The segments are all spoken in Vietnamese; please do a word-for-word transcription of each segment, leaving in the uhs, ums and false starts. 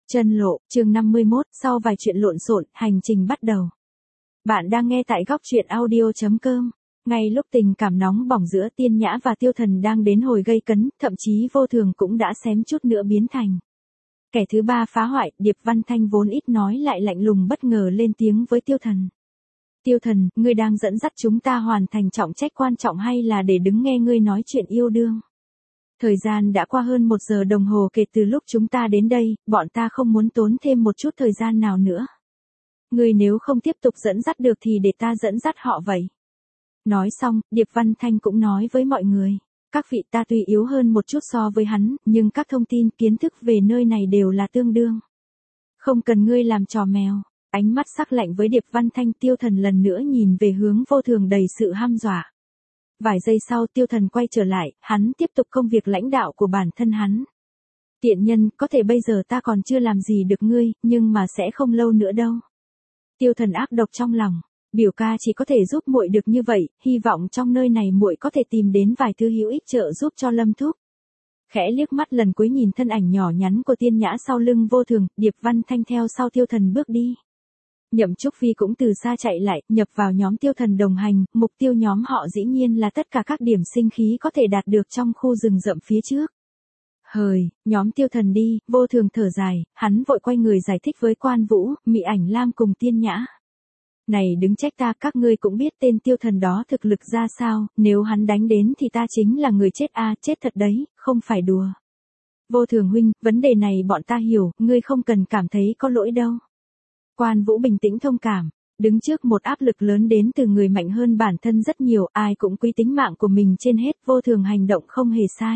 Chân lộ, chương năm mươi mốt, sau vài chuyện lộn xộn, hành trình bắt đầu. Bạn đang nghe tại góc truyện audio chấm com. Ngay lúc tình cảm nóng bỏng giữa Tiên Nhã và Tiêu Thần đang đến hồi gây cấn, thậm chí Vô Thường cũng đã xém chút nữa biến thành kẻ thứ ba phá hoại. Điệp Văn Thanh vốn ít nói lại lạnh lùng bất ngờ lên tiếng với Tiêu Thần. Tiêu Thần, ngươi đang dẫn dắt chúng ta hoàn thành trọng trách quan trọng hay là để đứng nghe ngươi nói chuyện yêu đương? Thời gian đã qua hơn một giờ đồng hồ kể từ lúc chúng ta đến đây, bọn ta không muốn tốn thêm một chút thời gian nào nữa. Ngươi nếu không tiếp tục dẫn dắt được thì để ta dẫn dắt họ vậy. Nói xong, Điệp Văn Thanh cũng nói với mọi người. Các vị, ta tuy yếu hơn một chút so với hắn, nhưng các thông tin kiến thức về nơi này đều là tương đương. Không cần ngươi làm trò mèo. Ánh mắt sắc lạnh với Điệp Văn Thanh. Tiêu Thần lần nữa nhìn về hướng Vô Thường đầy sự hăm dọa. Vài giây sau Tiêu Thần quay trở lại, hắn tiếp tục công việc lãnh đạo của bản thân hắn. Tiện nhân, có thể bây giờ ta còn chưa làm gì được ngươi, nhưng mà sẽ không lâu nữa đâu. Tiêu Thần ác độc trong lòng, biểu ca chỉ có thể giúp muội được như vậy, hy vọng trong nơi này muội có thể tìm đến vài thứ hữu ích trợ giúp cho Lâm thúc. Khẽ liếc mắt lần cuối nhìn thân ảnh nhỏ nhắn của Tiên Nhã sau lưng Vô Thường, Điệp Văn Thanh theo sau Tiêu Thần bước đi. Nhậm Trúc Phi cũng từ xa chạy lại, nhập vào nhóm Tiêu Thần đồng hành, mục tiêu nhóm họ dĩ nhiên là tất cả các điểm sinh khí có thể đạt được trong khu rừng rậm phía trước. Hời, nhóm Tiêu Thần đi, Vô Thường thở dài, hắn vội quay người giải thích với Quan Vũ, Mị Ảnh Lam cùng Tiên Nhã. Này đừng trách ta, các ngươi cũng biết tên Tiêu Thần đó thực lực ra sao, nếu hắn đánh đến thì ta chính là người chết a, chết thật đấy, không phải đùa. Vô Thường huynh, vấn đề này bọn ta hiểu, ngươi không cần cảm thấy có lỗi đâu. Quan Vũ bình tĩnh thông cảm, đứng trước một áp lực lớn đến từ người mạnh hơn bản thân rất nhiều, ai cũng quý tính mạng của mình trên hết. Vô Thường hành động không hề sai.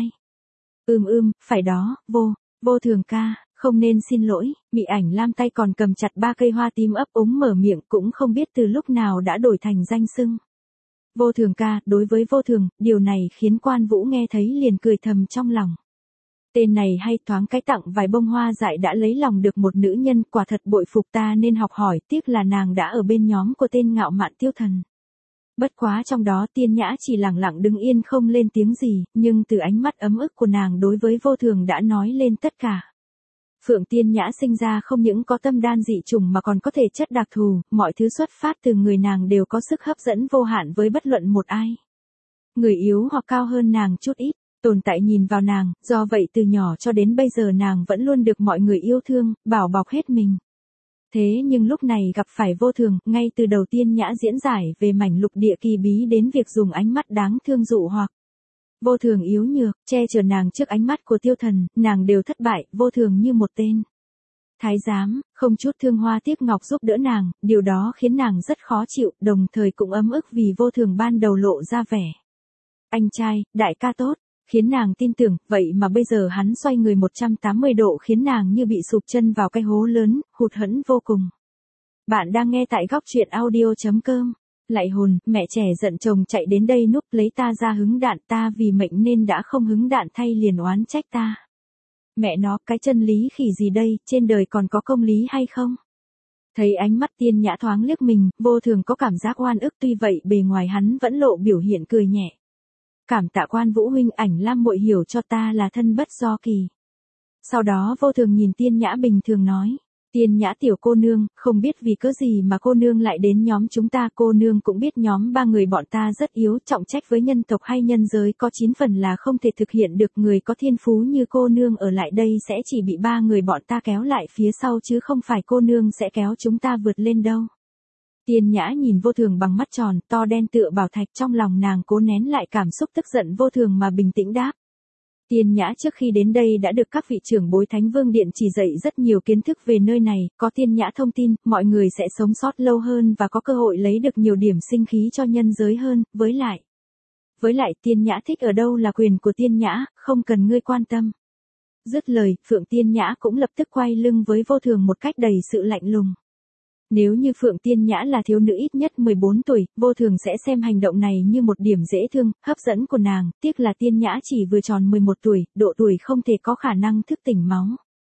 Ưm ưm, phải đó, vô, Vô Thường ca, không nên xin lỗi. Mị Ảnh Lam tay còn cầm chặt ba cây hoa tím ấp úng mở miệng, cũng không biết từ lúc nào đã đổi thành danh xưng. Vô Thường ca, đối với Vô Thường, điều này khiến Quan Vũ nghe thấy liền cười thầm trong lòng. Tên này hay, thoáng cái tặng vài bông hoa dại đã lấy lòng được một nữ nhân, quả thật bội phục, ta nên học hỏi, tiếc là nàng đã ở bên nhóm của tên ngạo mạn Tiêu Thần. Bất quá trong đó Tiên Nhã chỉ lặng lặng đứng yên không lên tiếng gì, nhưng từ ánh mắt ấm ức của nàng đối với Vô Thường đã nói lên tất cả. Phượng Tiên Nhã sinh ra không những có tâm đan dị trùng mà còn có thể chất đặc thù, mọi thứ xuất phát từ người nàng đều có sức hấp dẫn vô hạn với bất luận một ai. Người yếu hoặc cao hơn nàng chút ít, tồn tại nhìn vào nàng, do vậy từ nhỏ cho đến bây giờ nàng vẫn luôn được mọi người yêu thương, bảo bọc hết mình. Thế nhưng lúc này gặp phải Vô Thường, ngay từ đầu Tiên Nhã diễn giải về mảnh lục địa kỳ bí đến việc dùng ánh mắt đáng thương dụ hoặc. Vô Thường yếu nhược, che chở nàng trước ánh mắt của Tiêu Thần, nàng đều thất bại. Vô Thường như một tên thái giám, không chút thương hoa tiếc ngọc giúp đỡ nàng, điều đó khiến nàng rất khó chịu, đồng thời cũng ấm ức vì Vô Thường ban đầu lộ ra vẻ anh trai, đại ca tốt, khiến nàng tin tưởng, vậy mà bây giờ hắn xoay người một trăm tám mươi độ khiến nàng như bị sụp chân vào cái hố lớn, hụt hẫng vô cùng. Bạn đang nghe tại góc truyện audio chấm com. Lại hồn, mẹ trẻ giận chồng chạy đến đây núp lấy ta ra hứng đạn, ta vì mệnh nên đã không hứng đạn thay liền oán trách ta. Mẹ nó, cái chân lý khỉ gì đây, trên đời còn có công lý hay không? Thấy ánh mắt Tiên Nhã thoáng liếc mình, Vô Thường có cảm giác oan ức, tuy vậy bề ngoài hắn vẫn lộ biểu hiện cười nhẹ. Cảm tạ Quan Vũ huynh, Ảnh Lam muội hiểu cho ta là thân bất do kỳ. Sau đó Vô Thường nhìn Tiên Nhã bình thường nói. Tiên Nhã tiểu cô nương, không biết vì cớ gì mà cô nương lại đến nhóm chúng ta, cô nương cũng biết nhóm ba người bọn ta rất yếu, trọng trách với nhân tộc hay nhân giới có chín phần là không thể thực hiện được, người có thiên phú như cô nương ở lại đây sẽ chỉ bị ba người bọn ta kéo lại phía sau chứ không phải cô nương sẽ kéo chúng ta vượt lên đâu. Tiên Nhã nhìn Vô Thường bằng mắt tròn, to đen tựa bảo thạch, trong lòng nàng cố nén lại cảm xúc tức giận Vô Thường mà bình tĩnh đáp. Tiên Nhã trước khi đến đây đã được các vị trưởng bối Thánh Vương Điện chỉ dạy rất nhiều kiến thức về nơi này, có Tiên Nhã thông tin, mọi người sẽ sống sót lâu hơn và có cơ hội lấy được nhiều điểm sinh khí cho nhân giới hơn, với lại. Với lại Tiên Nhã thích ở đâu là quyền của Tiên Nhã, không cần ngươi quan tâm. Dứt lời, Phượng Tiên Nhã cũng lập tức quay lưng với Vô Thường một cách đầy sự lạnh lùng. Nếu như Phượng Tiên Nhã là thiếu nữ ít nhất mười bốn tuổi, Vô Thường sẽ xem hành động này như một điểm dễ thương, hấp dẫn của nàng, tiếc là Tiên Nhã chỉ vừa tròn mười một tuổi, độ tuổi không thể có khả năng thức tỉnh máu.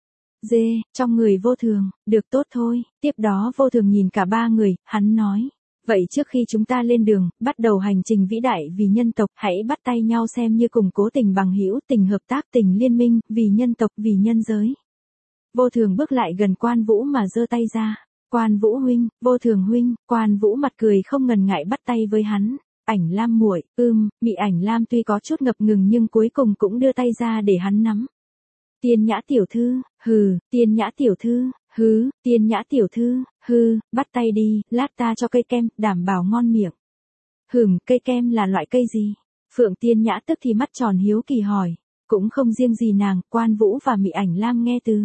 Dê, trong người Vô Thường, được tốt thôi. Tiếp đó Vô Thường nhìn cả ba người, hắn nói. Vậy trước khi chúng ta lên đường, bắt đầu hành trình vĩ đại vì nhân tộc, hãy bắt tay nhau xem như củng cố tình bằng hữu, tình hợp tác, tình liên minh, vì nhân tộc, vì nhân giới. Vô Thường bước lại gần Quan Vũ mà giơ tay ra. Quan Vũ huynh, Vô Thường huynh. Quan Vũ mặt cười không ngần ngại bắt tay với hắn. Ảnh Lam muội, ưm, Mị Ảnh Lam tuy có chút ngập ngừng nhưng cuối cùng cũng đưa tay ra để hắn nắm. Tiên Nhã tiểu thư, hừ, Tiên Nhã tiểu thư, hứ, Tiên Nhã tiểu thư, hư, bắt tay đi, lát ta cho cây kem, đảm bảo ngon miệng. Hừm, cây kem là loại cây gì? Phượng Tiên Nhã tức thì mắt tròn hiếu kỳ hỏi. Cũng không riêng gì nàng, Quan Vũ và Mị Ảnh Lam nghe từ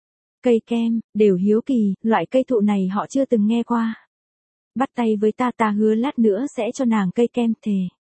cây kem, đều hiếu kỳ, loại cây thụ này họ chưa từng nghe qua. Bắt tay với ta, ta hứa lát nữa sẽ cho nàng cây kem, thề.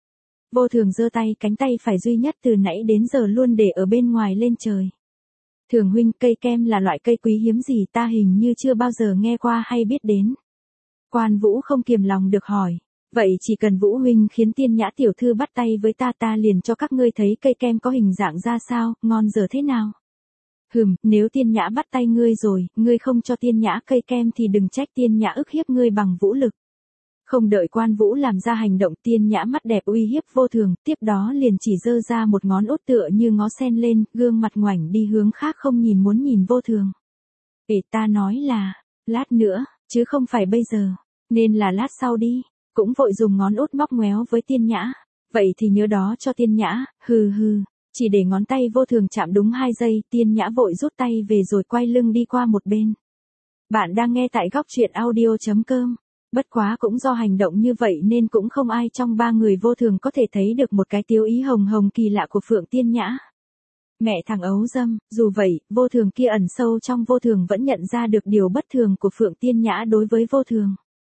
Vô Thường giơ tay, cánh tay phải duy nhất từ nãy đến giờ luôn để ở bên ngoài lên trời. Thường huynh, cây kem là loại cây quý hiếm gì, ta hình như chưa bao giờ nghe qua hay biết đến. Quan Vũ không kiềm lòng được hỏi. Vậy chỉ cần Vũ huynh khiến Tiên Nhã tiểu thư bắt tay với ta, ta liền cho các ngươi thấy cây kem có hình dạng ra sao, ngon dở thế nào. Hừm, nếu Tiên Nhã bắt tay ngươi rồi, ngươi không cho Tiên Nhã cây kem thì đừng trách Tiên Nhã ức hiếp ngươi bằng vũ lực. Không đợi Quan Vũ làm ra hành động, Tiên Nhã mắt đẹp uy hiếp Vô Thường, tiếp đó liền chỉ giơ ra một ngón út tựa như ngó sen lên, gương mặt ngoảnh đi hướng khác không nhìn muốn nhìn Vô Thường. Để ta nói là, lát nữa, chứ không phải bây giờ, nên là lát sau đi, cũng vội dùng ngón út móc ngoéo với Tiên Nhã. Vậy thì nhớ đó cho Tiên Nhã, hừ hừ, chỉ để ngón tay Vô Thường chạm đúng hai giây, Tiên Nhã vội rút tay về rồi quay lưng đi qua một bên. Bạn đang nghe tại góc truyện audio chấm com. Bất quá cũng do hành động như vậy nên cũng không ai trong ba người Vô Thường có thể thấy được một cái tiêu ý hồng hồng kỳ lạ của Phượng Tiên Nhã. Mẹ thằng ấu dâm, dù vậy, Vô Thường kia ẩn sâu trong Vô Thường vẫn nhận ra được điều bất thường của Phượng Tiên Nhã đối với Vô Thường.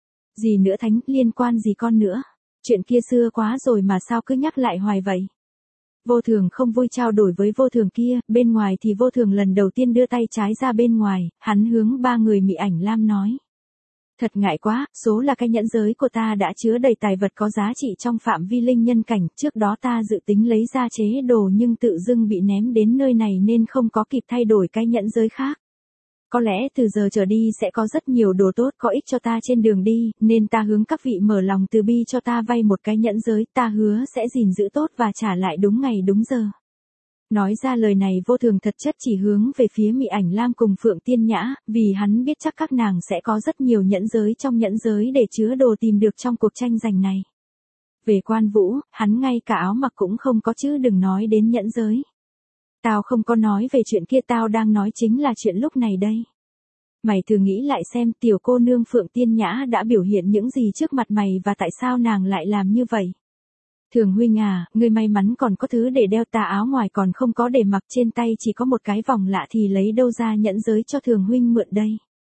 Gì nữa thánh, liên quan gì con nữa? Chuyện kia xưa quá rồi mà sao cứ nhắc lại hoài vậy? Vô Thường không vui trao đổi với Vô Thường kia, bên ngoài thì Vô Thường lần đầu tiên đưa tay trái ra bên ngoài, hắn hướng ba người Mị Ảnh Lam nói. Thật ngại quá, số là cái nhẫn giới của ta đã chứa đầy tài vật có giá trị trong phạm vi linh nhân cảnh, trước đó ta dự tính lấy ra chế đồ nhưng tự dưng bị ném đến nơi này nên không có kịp thay đổi cái nhẫn giới khác. Có lẽ từ giờ trở đi sẽ có rất nhiều đồ tốt có ích cho ta trên đường đi, nên ta hướng các vị mở lòng từ bi cho ta vay một cái nhẫn giới, ta hứa sẽ gìn giữ tốt và trả lại đúng ngày đúng giờ. Nói ra lời này Vô Thường thật chất chỉ hướng về phía Mị Ảnh Lam cùng Phượng Tiên Nhã, vì hắn biết chắc các nàng sẽ có rất nhiều nhẫn giới trong nhẫn giới để chứa đồ tìm được trong cuộc tranh giành này. Về Quan Vũ, hắn ngay cả áo mặc cũng không có chứ đừng nói đến nhẫn giới. Tao không có nói về chuyện kia, tao đang nói chính là chuyện lúc này đây. Mày thử nghĩ lại xem, tiểu cô nương Phượng Tiên Nhã đã biểu hiện những gì trước mặt mày và tại sao nàng lại làm như vậy. Thường huynh à, ngươi may mắn còn có thứ để đeo, tà áo ngoài còn không có để mặc, trên tay chỉ có một cái vòng lạ thì lấy đâu ra nhẫn giới cho Thường huynh mượn đây.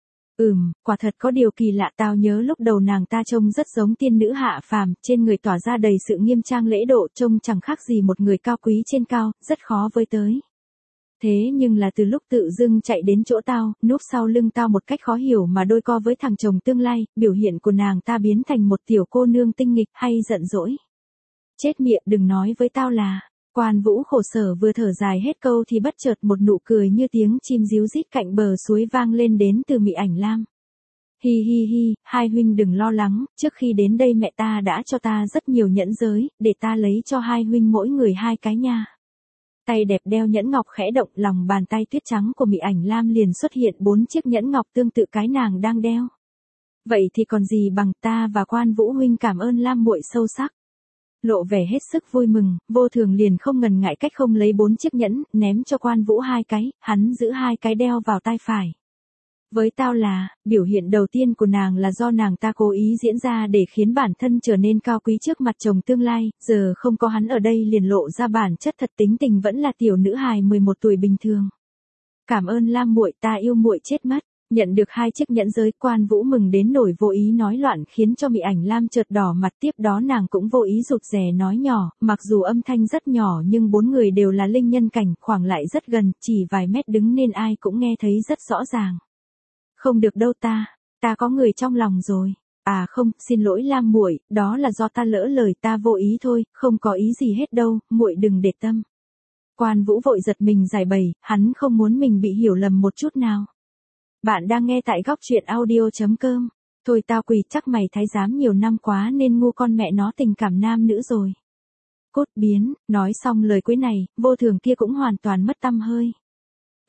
Ừm, quả thật có điều kỳ lạ, tao nhớ lúc đầu nàng ta trông rất giống tiên nữ hạ phàm, trên người tỏa ra đầy sự nghiêm trang lễ độ, trông chẳng khác gì một người cao quý trên cao, rất khó với tới. Thế nhưng là từ lúc tự dưng chạy đến chỗ tao, núp sau lưng tao một cách khó hiểu mà đôi co với thằng chồng tương lai, biểu hiện của nàng ta biến thành một tiểu cô nương tinh nghịch hay giận dỗi. Chết miệng, đừng nói với tao là. Quan Vũ khổ sở vừa thở dài hết câu thì bất chợt một nụ cười như tiếng chim ríu rít cạnh bờ suối vang lên đến từ Mị Ảnh Lam. Hi hi hi, hai huynh đừng lo lắng, trước khi đến đây mẹ ta đã cho ta rất nhiều nhẫn giới, để ta lấy cho hai huynh mỗi người hai cái nha. Tay đẹp đeo nhẫn ngọc khẽ động, lòng bàn tay tuyết trắng của Mị Ảnh Lam liền xuất hiện bốn chiếc nhẫn ngọc tương tự cái nàng đang đeo. Vậy thì còn gì bằng, ta và Quan Vũ huynh cảm ơn Lam muội sâu sắc. Lộ vẻ hết sức vui mừng, Vô Thường liền không ngần ngại cách không lấy bốn chiếc nhẫn, ném cho Quan Vũ hai cái, hắn giữ hai cái đeo vào tay phải. Với tao là, biểu hiện đầu tiên của nàng là do nàng ta cố ý diễn ra để khiến bản thân trở nên cao quý trước mặt chồng tương lai, giờ không có hắn ở đây liền lộ ra bản chất thật, tính tình vẫn là tiểu nữ hài mười một tuổi bình thường. Cảm ơn Lam muội, ta yêu muội chết mất. Nhận được hai chiếc nhẫn giới, Quan Vũ mừng đến nổi vô ý nói loạn khiến cho Mị Ảnh Lam chợt đỏ mặt, tiếp đó nàng cũng vô ý rụt rè nói nhỏ, mặc dù âm thanh rất nhỏ nhưng bốn người đều là linh nhân cảnh, khoảng lại rất gần, chỉ vài mét đứng nên ai cũng nghe thấy rất rõ ràng. Không được đâu ta, ta có người trong lòng rồi. À không, xin lỗi Lam muội, đó là do ta lỡ lời, ta vô ý thôi, không có ý gì hết đâu, muội đừng để tâm. Quan Vũ vội giật mình giải bày, hắn không muốn mình bị hiểu lầm một chút nào. Bạn đang nghe tại góc truyện audio chấm com. Thôi tao quỳ, chắc mày thái giám nhiều năm quá nên ngu con mẹ nó tình cảm nam nữ rồi. Cốt biến, nói xong lời cuối này, Vô Thường kia cũng hoàn toàn mất tăm hơi.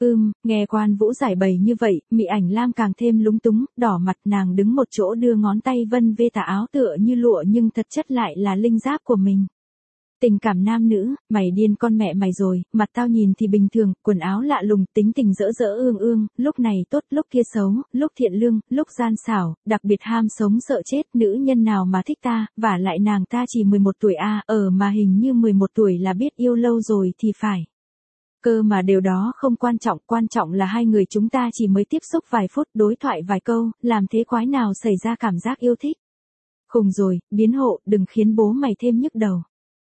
Ừm, nghe Quan Vũ giải bày như vậy, Mị Ảnh Lam càng thêm lúng túng, đỏ mặt, nàng đứng một chỗ đưa ngón tay vân vê tà áo tựa như lụa nhưng thật chất lại là linh giáp của mình. Tình cảm nam nữ, mày điên con mẹ mày rồi, mặt tao nhìn thì bình thường, quần áo lạ lùng, tính tình dỡ dỡ ương ương, lúc này tốt, lúc kia xấu, lúc thiện lương, lúc gian xảo, đặc biệt ham sống sợ chết, nữ nhân nào mà thích ta, vả lại nàng ta chỉ mười một tuổi a, ở mà hình như mười một tuổi là biết yêu lâu rồi thì phải. Cơ mà điều đó không quan trọng, quan trọng là hai người chúng ta chỉ mới tiếp xúc vài phút, đối thoại vài câu, làm thế quái nào xảy ra cảm giác yêu thích. Khùng rồi, biến hộ, đừng khiến bố mày thêm nhức đầu.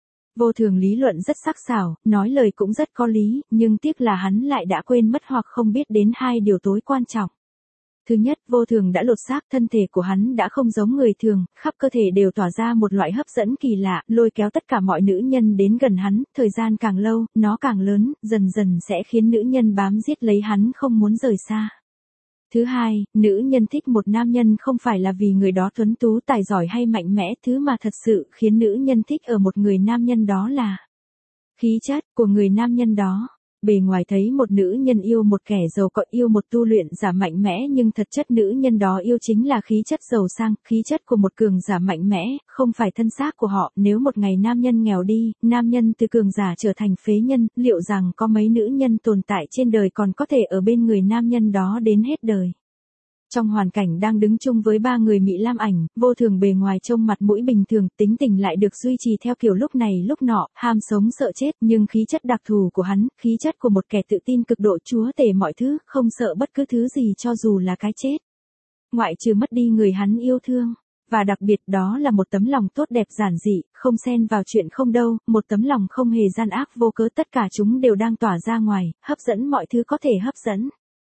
Vô Thường lý luận rất sắc sảo, nói lời cũng rất có lý, nhưng tiếc là hắn lại đã quên mất hoặc không biết đến hai điều tối quan trọng. Thứ nhất, Vô Thường đã lột xác, thân thể của hắn đã không giống người thường, khắp cơ thể đều tỏa ra một loại hấp dẫn kỳ lạ, lôi kéo tất cả mọi nữ nhân đến gần hắn, thời gian càng lâu, nó càng lớn, dần dần sẽ khiến nữ nhân bám giết lấy hắn không muốn rời xa. Thứ hai, nữ nhân thích một nam nhân không phải là vì người đó tuấn tú tài giỏi hay mạnh mẽ, thứ mà thật sự khiến nữ nhân thích ở một người nam nhân đó là khí chất của người nam nhân đó. Bề ngoài thấy một nữ nhân yêu một kẻ giàu có, yêu một tu luyện giả mạnh mẽ, nhưng thật chất nữ nhân đó yêu chính là khí chất giàu sang, khí chất của một cường giả mạnh mẽ, không phải thân xác của họ. Nếu một ngày nam nhân nghèo đi, nam nhân từ cường giả trở thành phế nhân, liệu rằng có mấy nữ nhân tồn tại trên đời còn có thể ở bên người nam nhân đó đến hết đời. Trong hoàn cảnh đang đứng chung với ba người Mị Lam Ảnh, Vô Thường bề ngoài trông mặt mũi bình thường, tính tình lại được duy trì theo kiểu lúc này lúc nọ, ham sống sợ chết, nhưng khí chất đặc thù của hắn, khí chất của một kẻ tự tin cực độ, chúa tể mọi thứ, không sợ bất cứ thứ gì cho dù là cái chết. Ngoại trừ mất đi người hắn yêu thương. Và đặc biệt đó là một tấm lòng tốt đẹp giản dị, không xen vào chuyện không đâu, một tấm lòng không hề gian ác vô cớ, tất cả chúng đều đang tỏa ra ngoài, hấp dẫn mọi thứ có thể hấp dẫn.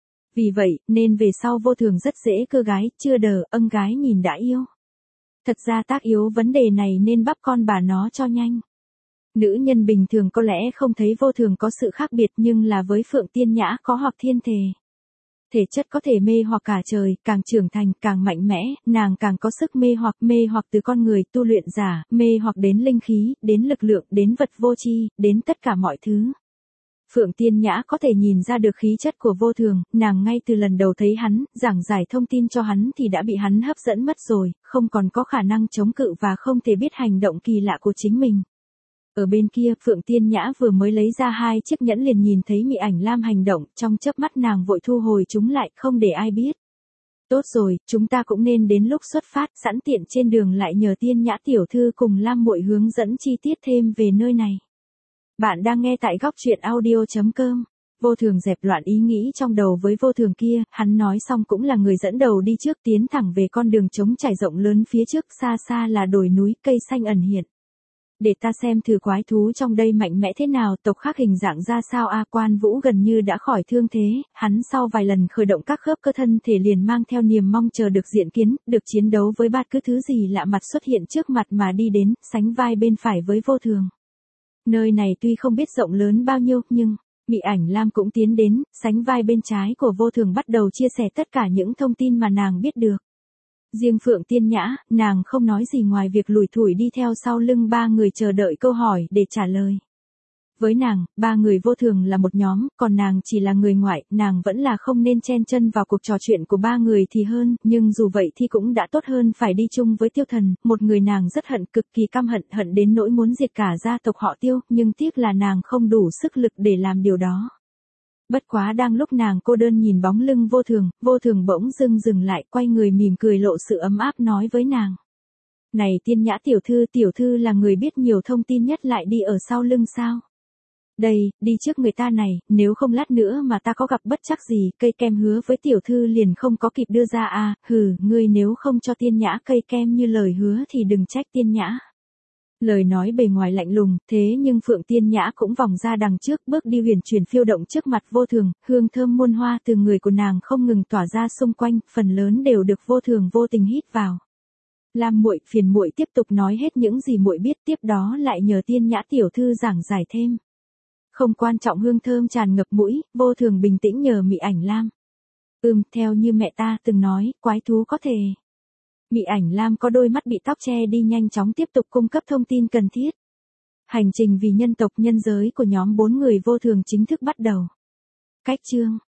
Vì vậy, nên về sau Vô Thường rất dễ cưa gái, chưa đờ, âng gái nhìn đã yêu. Thật ra tác yếu vấn đề này nên bắp con bà nó cho nhanh. Nữ nhân bình thường có lẽ không thấy Vô Thường có sự khác biệt, nhưng là với Phượng Tiên Nhã có hoặc thiên thể. Thể chất có thể mê hoặc cả trời, càng trưởng thành, càng mạnh mẽ, nàng càng có sức mê hoặc, mê hoặc từ con người tu luyện giả, mê hoặc đến linh khí, đến lực lượng, đến vật vô tri, đến tất cả mọi thứ. Phượng Tiên Nhã có thể nhìn ra được khí chất của Vô Thường, nàng ngay từ lần đầu thấy hắn, giảng giải thông tin cho hắn thì đã bị hắn hấp dẫn mất rồi, không còn có khả năng chống cự và không thể biết hành động kỳ lạ của chính mình. Ở bên kia, Phượng Tiên Nhã vừa mới lấy ra hai chiếc nhẫn liền nhìn thấy Mị Ảnh Lam hành động, trong chớp mắt nàng vội thu hồi chúng lại, không để ai biết. Tốt rồi, chúng ta cũng nên đến lúc xuất phát, sẵn tiện trên đường lại nhờ Tiên Nhã tiểu thư cùng Lam muội hướng dẫn chi tiết thêm về nơi này. Bạn đang nghe tại góc truyện audio chấm com. Vô Thường dẹp loạn ý nghĩ trong đầu với Vô Thường kia, hắn nói xong cũng là người dẫn đầu đi trước, tiến thẳng về con đường trống trải rộng lớn phía trước, xa xa là đồi núi, cây xanh ẩn hiện. Để ta xem thử quái thú trong đây mạnh mẽ thế nào, tộc khác hình dạng ra sao a. Quan Vũ gần như đã khỏi thương thế, hắn sau vài lần khởi động các khớp cơ thân thể liền mang theo niềm mong chờ được diện kiến, được chiến đấu với bát cứ thứ gì lạ mặt xuất hiện trước mặt mà đi đến, sánh vai bên phải với Vô Thường. Nơi này tuy không biết rộng lớn bao nhiêu, nhưng Mị Ảnh Lam cũng tiến đến, sánh vai bên trái của Vô Thường bắt đầu chia sẻ tất cả những thông tin mà nàng biết được. Riêng Phượng Tiên Nhã, nàng không nói gì ngoài việc lủi thủi đi theo sau lưng ba người chờ đợi câu hỏi để trả lời. Với nàng, ba người Vô Thường là một nhóm, còn nàng chỉ là người ngoại, nàng vẫn là không nên chen chân vào cuộc trò chuyện của ba người thì hơn, nhưng dù vậy thì cũng đã tốt hơn phải đi chung với Tiêu Thần, một người nàng rất hận, cực kỳ căm hận, hận đến nỗi muốn diệt cả gia tộc họ Tiêu, nhưng tiếc là nàng không đủ sức lực để làm điều đó. Bất quá đang lúc nàng cô đơn nhìn bóng lưng Vô Thường, Vô Thường bỗng dưng dừng lại, quay người mỉm cười lộ sự ấm áp nói với nàng. Này Tiên Nhã tiểu thư, tiểu thư là người biết nhiều thông tin nhất lại đi ở sau lưng sao? Đây, đi trước người ta này, nếu không lát nữa mà ta có gặp bất trắc gì, cây kem hứa với tiểu thư liền không có kịp đưa ra à, hừ, ngươi nếu không cho Tiên Nhã cây kem như lời hứa thì đừng trách Tiên Nhã. Lời nói bề ngoài lạnh lùng, thế nhưng Phượng Tiên Nhã cũng vòng ra đằng trước, bước đi huyền chuyển phiêu động trước mặt Vô Thường, hương thơm muôn hoa từ người của nàng không ngừng tỏa ra xung quanh, phần lớn đều được Vô Thường vô tình hít vào. Lam muội, phiền muội tiếp tục nói hết những gì muội biết, tiếp đó lại nhờ Tiên Nhã tiểu thư giảng giải thêm. Không quan trọng, hương thơm tràn ngập mũi, Vô Thường bình tĩnh nhờ Mị Ảnh Lam. Ừm, theo như mẹ ta từng nói, quái thú có thể. Mị Ảnh Lam có đôi mắt bị tóc che đi nhanh chóng tiếp tục cung cấp thông tin cần thiết. Hành trình vì nhân tộc nhân giới của nhóm bốn người Vô Thường chính thức bắt đầu. Cách chương